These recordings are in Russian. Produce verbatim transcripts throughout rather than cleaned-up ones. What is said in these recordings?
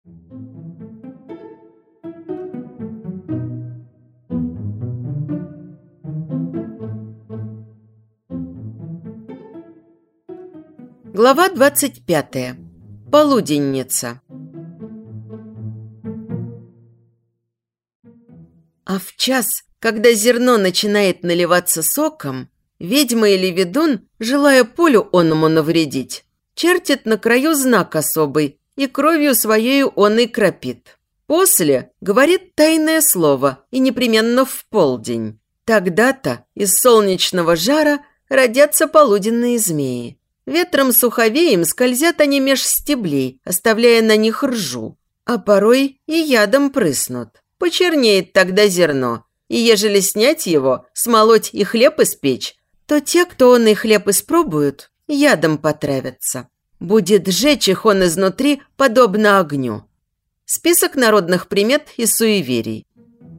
Глава двадцать пятая. Полуденница. А в час, когда зерно начинает наливаться соком, ведьма или ведун, желая полю оному навредить, чертит на краю знак особый и кровью своею он и кропит. После говорит тайное слово и непременно в полдень. Тогда-то из солнечного жара родятся полуденные змеи. Ветром суховеем скользят они меж стеблей, оставляя на них ржу, а порой и ядом прыснут. Почернеет тогда зерно, и ежели снять его, смолоть и хлеб испечь, то те, кто он и хлеб испробуют, ядом потравятся. Будет жечь их он изнутри, подобно огню. Список народных примет и суеверий.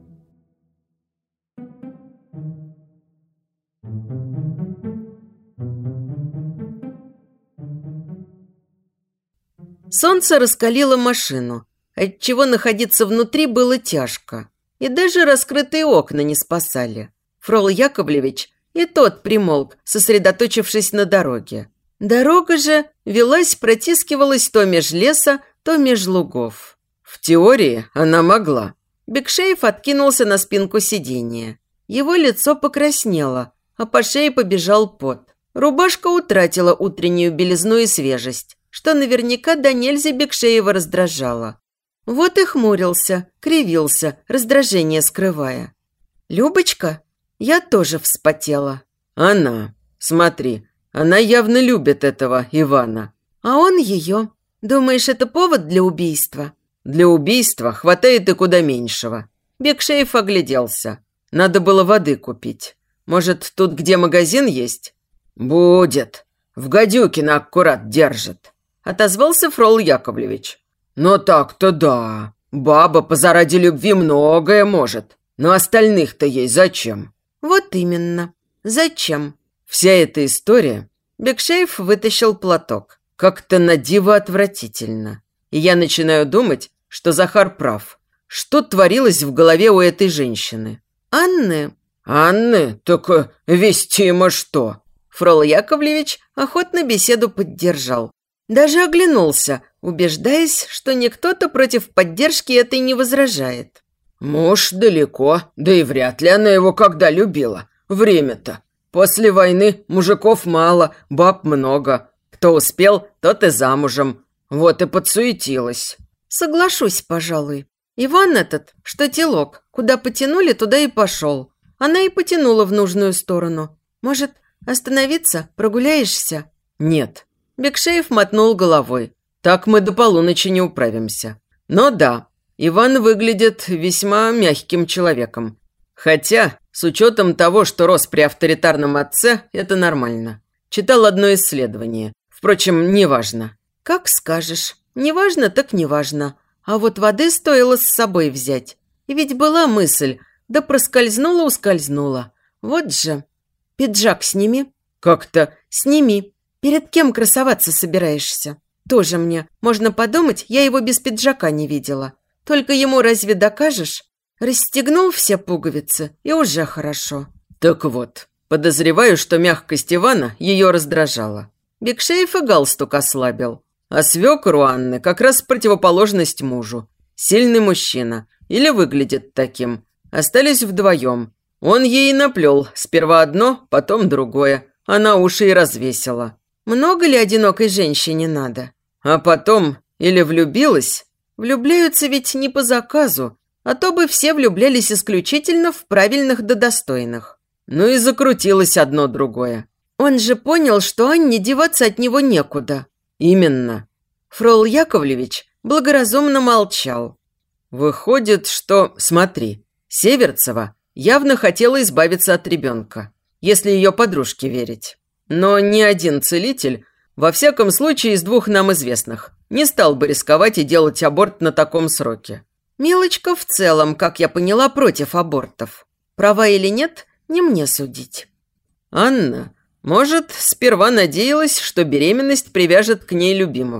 Солнце раскалило машину, отчего находиться внутри было тяжко. И даже раскрытые окна не спасали. Фрол Яковлевич и тот примолк, сосредоточившись на дороге. Дорога же велась, протискивалась то меж леса, то меж лугов. В теории она могла. Бекшеев откинулся на спинку сиденья. Его лицо покраснело, а по шее побежал пот. Рубашка утратила утреннюю белизну и свежесть, что наверняка до нельзя Бекшеева раздражало. Вот и хмурился, кривился, раздражение скрывая. «Любочка?» Я тоже вспотела. «Она. Смотри, она явно любит этого Ивана». «А он ее. Думаешь, это повод для убийства?» «Для убийства хватает и куда меньшего». Бекшеев огляделся. «Надо было воды купить. Может, тут где магазин есть?» «Будет. В Гадюкино аккурат держит», – отозвался Фрол Яковлевич. «Но так-то да. Баба позаради любви многое может. Но остальных-то ей зачем?» «Вот именно. Зачем?» Вся эта история... Бекшеев вытащил платок. Как-то на диво отвратительно. И я начинаю думать, что Захар прав. Что творилось в голове у этой женщины? «Анны?» «Анны? Так вестимо что?» Фрол Яковлевич охотно беседу поддержал. Даже оглянулся, убеждаясь, что никто-то против поддержки этой не возражает. «Муж далеко, да и вряд ли она его когда любила. Время-то. После войны мужиков мало, баб много. Кто успел, тот и замужем. Вот и подсуетилась». «Соглашусь, пожалуй. Иван этот, что телок, куда потянули, туда и пошел. Она и потянула в нужную сторону. Может, остановиться? Прогуляешься?» «Нет». Бекшеев мотнул головой. «Так мы до полуночи не управимся. Но да, Иван выглядит весьма мягким человеком. Хотя, с учетом того, что рос при авторитарном отце, это нормально. Читал одно исследование. Впрочем, неважно». «Как скажешь. Неважно, так неважно. А вот воды стоило с собой взять. И ведь была мысль, да проскользнула-ускользнула. Вот же. Пиджак сними». «Как-то...» «Сними. Перед кем красоваться собираешься? Тоже мне. Можно подумать, я его без пиджака не видела. Только ему разве докажешь? Расстегнул все пуговицы, и уже хорошо». «Так вот, подозреваю, что мягкость Ивана ее раздражала. Бекшеев и галстук ослабил. А свекор у Анны как раз противоположность мужу. Сильный мужчина. Или выглядит таким. Остались вдвоем. Он ей наплел. Сперва одно, потом другое. Она уши и развесила. Много ли одинокой женщине надо? А потом или влюбилась? Влюбляются ведь не по заказу, а то бы все влюблялись исключительно в правильных да достойных. Ну и закрутилось одно другое. Он же понял, что Анне деваться от него некуда. Именно. Фрол Яковлевич благоразумно молчал. Выходит, что... Смотри, Северцева явно хотела избавиться от ребенка, если ее подружке верить. Но ни один целитель, во всяком случае из двух нам известных, не стал бы рисковать и делать аборт на таком сроке. Милочка в целом, как я поняла, против абортов. Права или нет, не мне судить. Анна, может, сперва надеялась, что беременность привяжет к ней любимого.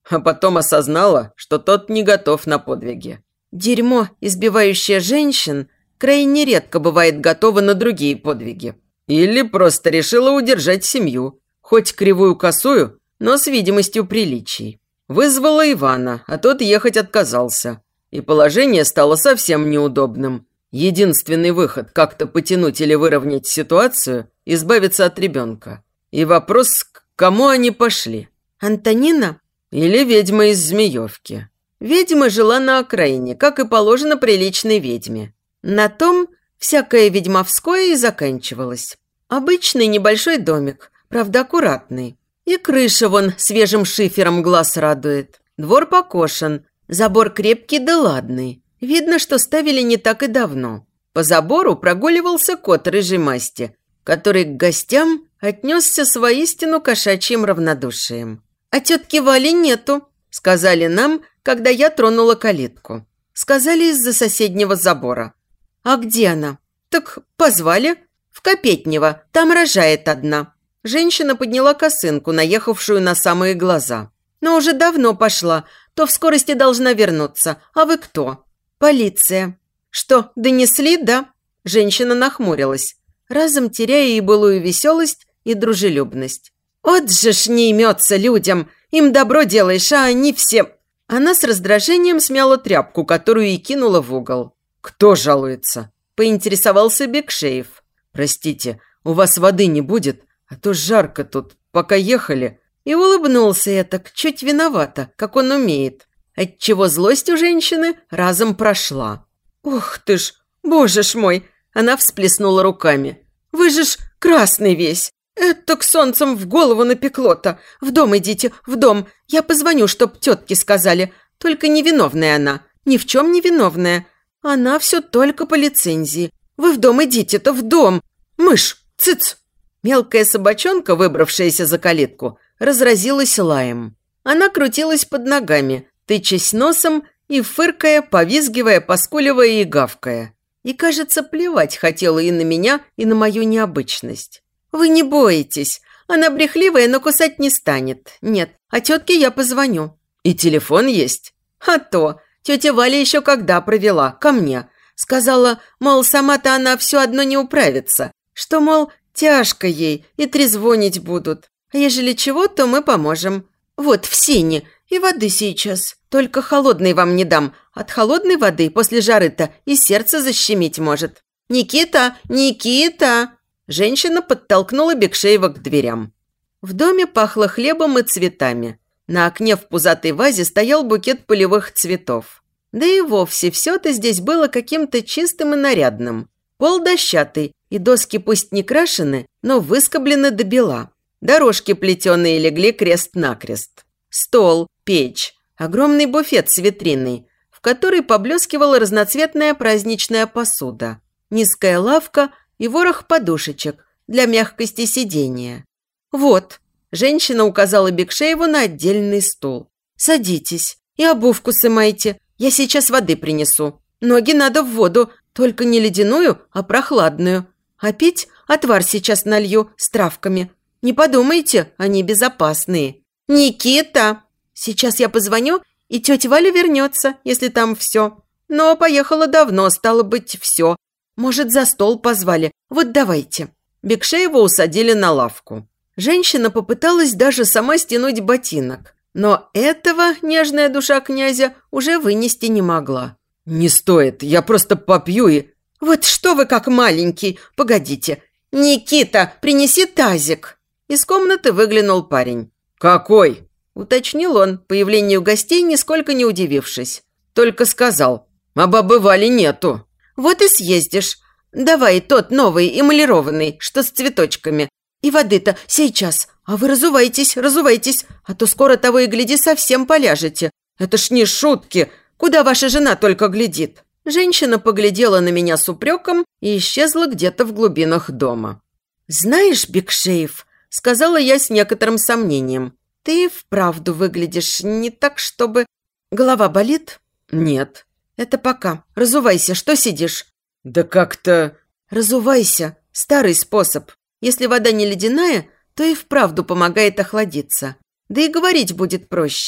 а потом осознала, что тот не готов на подвиги. Дерьмо, избивающее женщин, крайне редко бывает готово на другие подвиги. Или просто решила удержать семью, хоть кривую-косую, но с видимостью приличий. Вызвала Ивана, а тот ехать отказался. И положение стало совсем неудобным. Единственный выход как-то потянуть или выровнять ситуацию – избавиться от ребенка. И вопрос, к кому они пошли? Антонина? Или ведьма из Змеевки? Ведьма жила на окраине, как и положено приличной ведьме. На том всякое ведьмовское и заканчивалось. Обычный небольшой домик, правда аккуратный. И крыша вон свежим шифером глаз радует. Двор покошен, забор крепкий да ладный. Видно, что ставили не так и давно. По забору прогуливался кот рыжей масти, который к гостям отнесся с воистину кошачьим равнодушием. «А тетки Вали нету», – сказали нам, когда я тронула калитку. Сказали из-за соседнего забора. «А где она?» «Так позвали. В Копетнево, там рожает одна». Женщина подняла косынку, наехавшую на самые глаза. «Но уже давно пошла, то в скорости должна вернуться. А вы кто?» «Полиция». «Что, донесли, да?» Женщина нахмурилась, разом теряя и былую веселость, и дружелюбность. «От же ж не имется людям! Им добро делаешь, а они все...» Она с раздражением смяла тряпку, которую и кинула в угол. «Кто жалуется?» – поинтересовался Бекшеев. «Простите, у вас воды не будет, а то жарко тут, пока ехали». И улыбнулся я так, чуть виновато, как он умеет, отчего злость у женщины разом прошла. «Ух ты ж, боже ж мой!» – она всплеснула руками. «Вы же ж красный весь! Это к солнцем в голову напекло-то! В дом идите, в дом! Я позвоню, чтоб тетки сказали. Только невиновная она, ни в чем не виновная. Она все только по лицензии. Вы в дом идите-то, в дом! Мышь, цыц!» Мелкая собачонка, выбравшаяся за калитку, разразилась лаем. Она крутилась под ногами, тычась носом и фыркая, повизгивая, поскуливая и гавкая. И, кажется, плевать хотела и на меня, и на мою необычность. «Вы не боитесь. Она брехливая, но кусать не станет. Нет, а тетке я позвоню». «И телефон есть?» «А то. Тетя Валя еще когда провела, ко мне. Сказала, мол, сама-то она все одно не управится. Что, мол, тяжко ей, и трезвонить будут. А ежели чего, то мы поможем. Вот, в сене, и воды сейчас. Только холодной вам не дам. От холодной воды после жары-то и сердце защемить может. Никита, Никита!» Женщина подтолкнула Бекшеева к дверям. В доме пахло хлебом и цветами. На окне в пузатой вазе стоял букет полевых цветов. Да и вовсе все-то здесь было каким-то чистым и нарядным. Пол дощатый, и доски пусть не крашены, но выскоблены до бела. Дорожки плетеные легли крест-накрест. Стол, печь, огромный буфет с витриной, в которой поблескивала разноцветная праздничная посуда. Низкая лавка и ворох подушечек для мягкости сидения. «Вот», – женщина указала Бекшееву на отдельный стул. «Садитесь и обувку сымайте, я сейчас воды принесу. Ноги надо в воду, только не ледяную, а прохладную. А пить отвар сейчас налью с травками. Не подумайте, они безопасные. Никита! Сейчас я позвоню, и тетя Валя вернется, если там все. Но поехала давно, стало быть, все. Может, за стол позвали. Вот давайте». Бекшеева усадили на лавку. Женщина попыталась даже сама стянуть ботинок. Но этого нежная душа князя уже вынести не могла. «Не стоит, я просто попью и...» «Вот что вы как маленький! Погодите! Никита, принеси тазик!» Из комнаты выглянул парень. «Какой?» – уточнил он, появлению гостей нисколько не удивившись. Только сказал: «А бабы Вали нету». «Вот и съездишь. Давай тот новый, эмалированный, что с цветочками. И воды-то сейчас. А вы разувайтесь, разувайтесь, а то скоро того и гляди совсем поляжете. Это ж не шутки. Куда ваша жена только глядит?» Женщина поглядела на меня с упреком и исчезла где-то в глубинах дома. «Знаешь, Бекшеев», – сказала я с некоторым сомнением, – «ты вправду выглядишь не так, чтобы...» «Голова болит?» «Нет». «Это пока. Разувайся, что сидишь?» «Да как-то...» «Разувайся. Старый способ. Если вода не ледяная, то и вправду помогает охладиться. Да и говорить будет проще.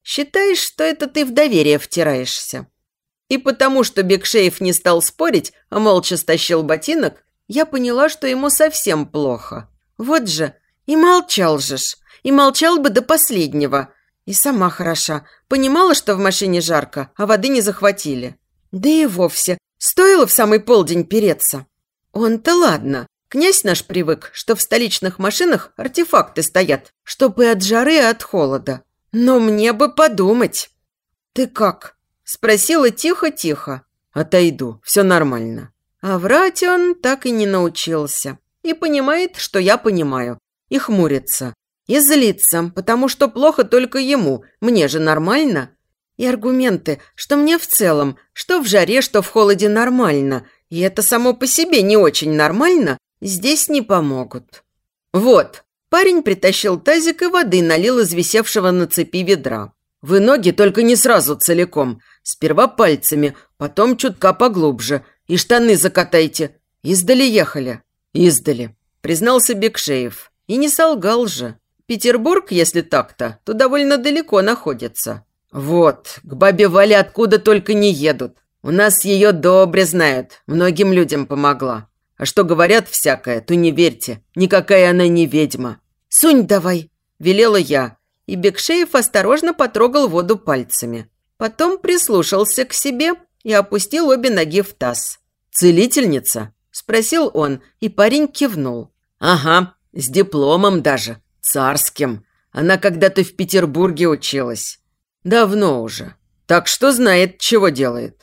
считаешь, что это ты в доверие втираешься. И потому, что Бекшеев не стал спорить, а молча стащил ботинок, я поняла, что ему совсем плохо. Вот же, и молчал же ж, и молчал бы до последнего. И сама хороша, понимала, что в машине жарко, а воды не захватили. Да и вовсе, стоило в самый полдень переться. Он-то ладно, князь наш привык, что в столичных машинах артефакты стоят, чтоб и от жары, и от холода. Но мне бы подумать. «Ты как?» – спросила тихо-тихо. «Отойду, все нормально». А врать он так и не научился. И понимает, что я понимаю. И хмурится. И злится, потому что плохо только ему. Мне же нормально. И аргументы, что мне в целом, что в жаре, что в холоде нормально. И это само по себе не очень нормально, здесь не помогут. Вот. Парень притащил тазик и воды налил из висевшего на цепи ведра. «Вы ноги только не сразу целиком. Сперва пальцами, потом чутка поглубже. И штаны закатайте. Издали ехали». «Издали», признался Бекшеев. И не солгал же. Петербург, если так-то, то довольно далеко находится. Вот, к бабе Вале откуда только не едут. У нас ее добре знают, многим людям помогла. А что говорят всякое, то не верьте, никакая она не ведьма. «Сунь давай», – велела я, и Бекшеев осторожно потрогал воду пальцами. Потом прислушался к себе и опустил обе ноги в таз. «Целительница?» – спросил он, и парень кивнул. «Ага, с дипломом даже, царским. Она когда-то в Петербурге училась. Давно уже. Так что знает, чего делает.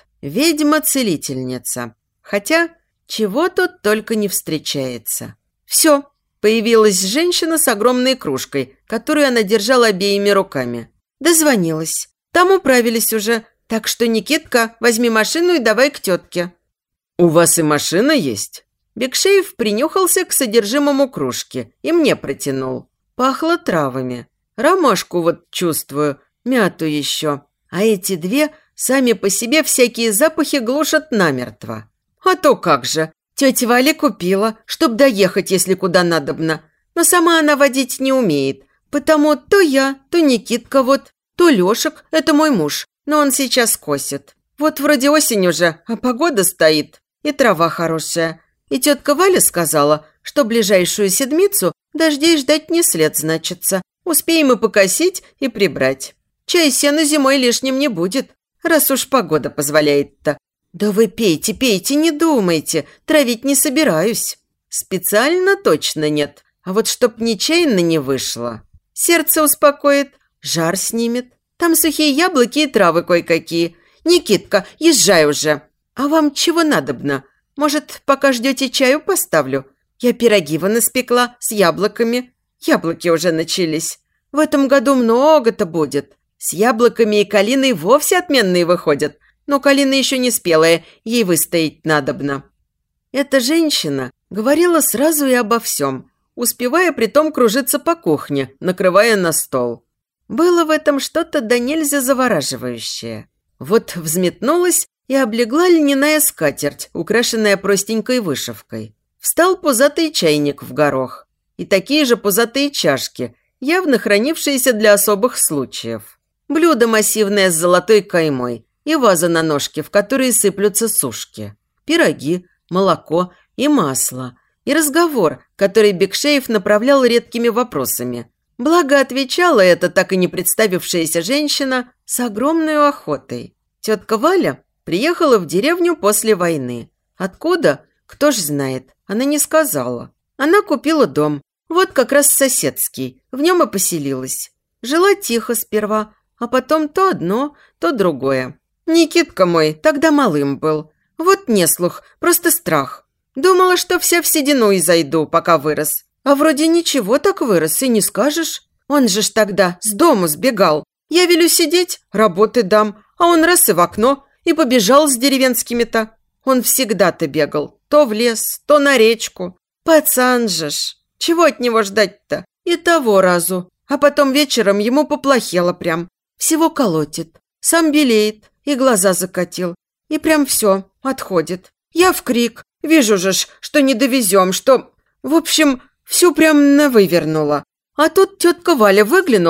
Ведьма-целительница. Хотя, чего тут только не встречается. Все, появилась женщина с огромной кружкой, которую она держала обеими руками. Дозвонилась. Там управились уже. Так что, Никитка, возьми машину и давай к тетке». «У вас и машина есть?» Бекшеев принюхался к содержимому кружки и мне протянул. Пахло травами. Ромашку вот чувствую, мяту еще. А эти две сами по себе всякие запахи глушат намертво. А то как же. Тетя Валя купила, чтоб доехать, если куда надобно. Но сама она водить не умеет. Потому то я, то Никитка вот, то Лешек, это мой муж. Но он сейчас косит. Вот вроде осень уже, а погода стоит. И трава хорошая. И тетка Валя сказала, что ближайшую седмицу дождей ждать не след, значится. Успеем и покосить, и прибрать. Чай сена зимой лишним не будет, раз уж погода позволяет-то. Да вы пейте, пейте, не думайте, травить не собираюсь. Специально точно нет, а вот чтоб нечаянно не вышло. Сердце успокоит, жар снимет. Там сухие яблоки и травы кое-какие. Никитка, езжай уже. А вам чего надобно? Может, пока ждете, чаю поставлю? Я пироги вон испекла с яблоками. Яблоки уже начались. В этом году много-то будет. С яблоками и калиной вовсе отменные выходят. Но калина еще не спелая, ей выстоять надобно». Эта женщина говорила сразу и обо всем, успевая притом кружиться по кухне, накрывая на стол. Было в этом что-то да нельзя завораживающее. Вот взметнулась и облегла льняная скатерть, украшенная простенькой вышивкой. Встал пузатый чайник в горох. И такие же пузатые чашки, явно хранившиеся для особых случаев. Блюдо массивное с золотой каймой и ваза на ножке, в которые сыплются сушки. Пироги, молоко и масло. И разговор, который Бекшеев направлял редкими вопросами. Благо отвечала эта так и не представившаяся женщина с огромной охотой. Тетка Валя приехала в деревню после войны. Откуда? Кто ж знает. Она не сказала. Она купила дом. Вот как раз соседский. В нем и поселилась. Жила тихо сперва, а потом то одно, то другое. Никитка мой тогда малым был. Вот не слух, просто страх. Думала, что вся в седину изойду, пока вырос. А вроде ничего так вырос, и не скажешь. Он же ж тогда с дому сбегал. Я велю сидеть, работы дам, а он раз и в окно, и побежал с деревенскими-то. Он всегда-то бегал, то в лес, то на речку. Пацан же ж, чего от него ждать-то? И того разу. А потом вечером ему поплохело прям. Всего колотит, сам белеет, и глаза закатил. И прям все, отходит. Я в крик, вижу же ж, что не довезем, что... В общем, всю прям навывернула. А тут тетка Валя выглянула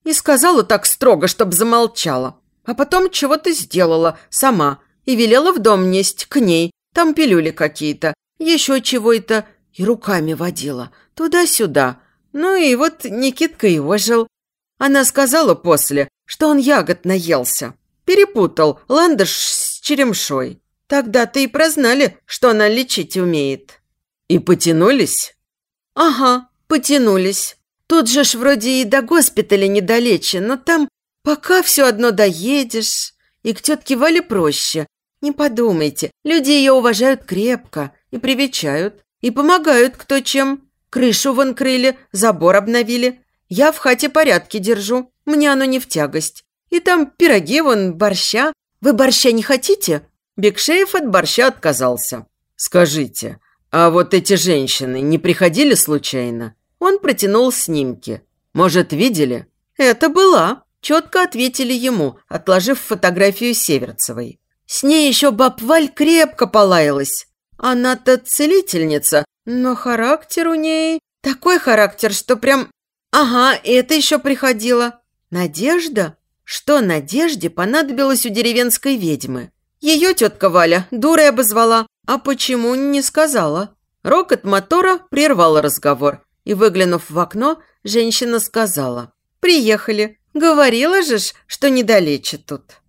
И сказала так строго, чтоб замолчала. А потом чего-то сделала сама и велела в дом несть к ней. Там пилюли какие-то, еще чего-то. И руками водила туда-сюда. Ну и вот Никитка и ожил. Она сказала после, что он ягод наелся. Перепутал ландыш с черемшой. Тогда-то и прознали, что она лечить умеет. И потянулись? Ага, потянулись. Тут же ж вроде и до госпиталя недалече, но там пока все одно доедешь. И к тетке Вале проще. Не подумайте, люди ее уважают крепко и привечают. И помогают кто чем. Крышу вон крыли, забор обновили. Я в хате порядки держу, мне оно не в тягость. И там пироги вон, борща. Вы борща не хотите? Бекшеев от борща отказался. Скажите, а вот эти женщины не приходили случайно? Он протянул снимки. Может, видели? Это была. Четко ответили ему, отложив фотографию Северцевой. С ней еще баб Валь крепко полаялась. Она-то целительница, но характер у ней... Такой характер, что прям... Ага, и это еще приходило. Надежда? Что Надежде понадобилось у деревенской ведьмы? Ее тетка Валя дурой обозвала, а почему не сказала. Рокот мотора прервал разговор, и, выглянув в окно, женщина сказала: «Приехали. Говорила же ж, что недалече тут».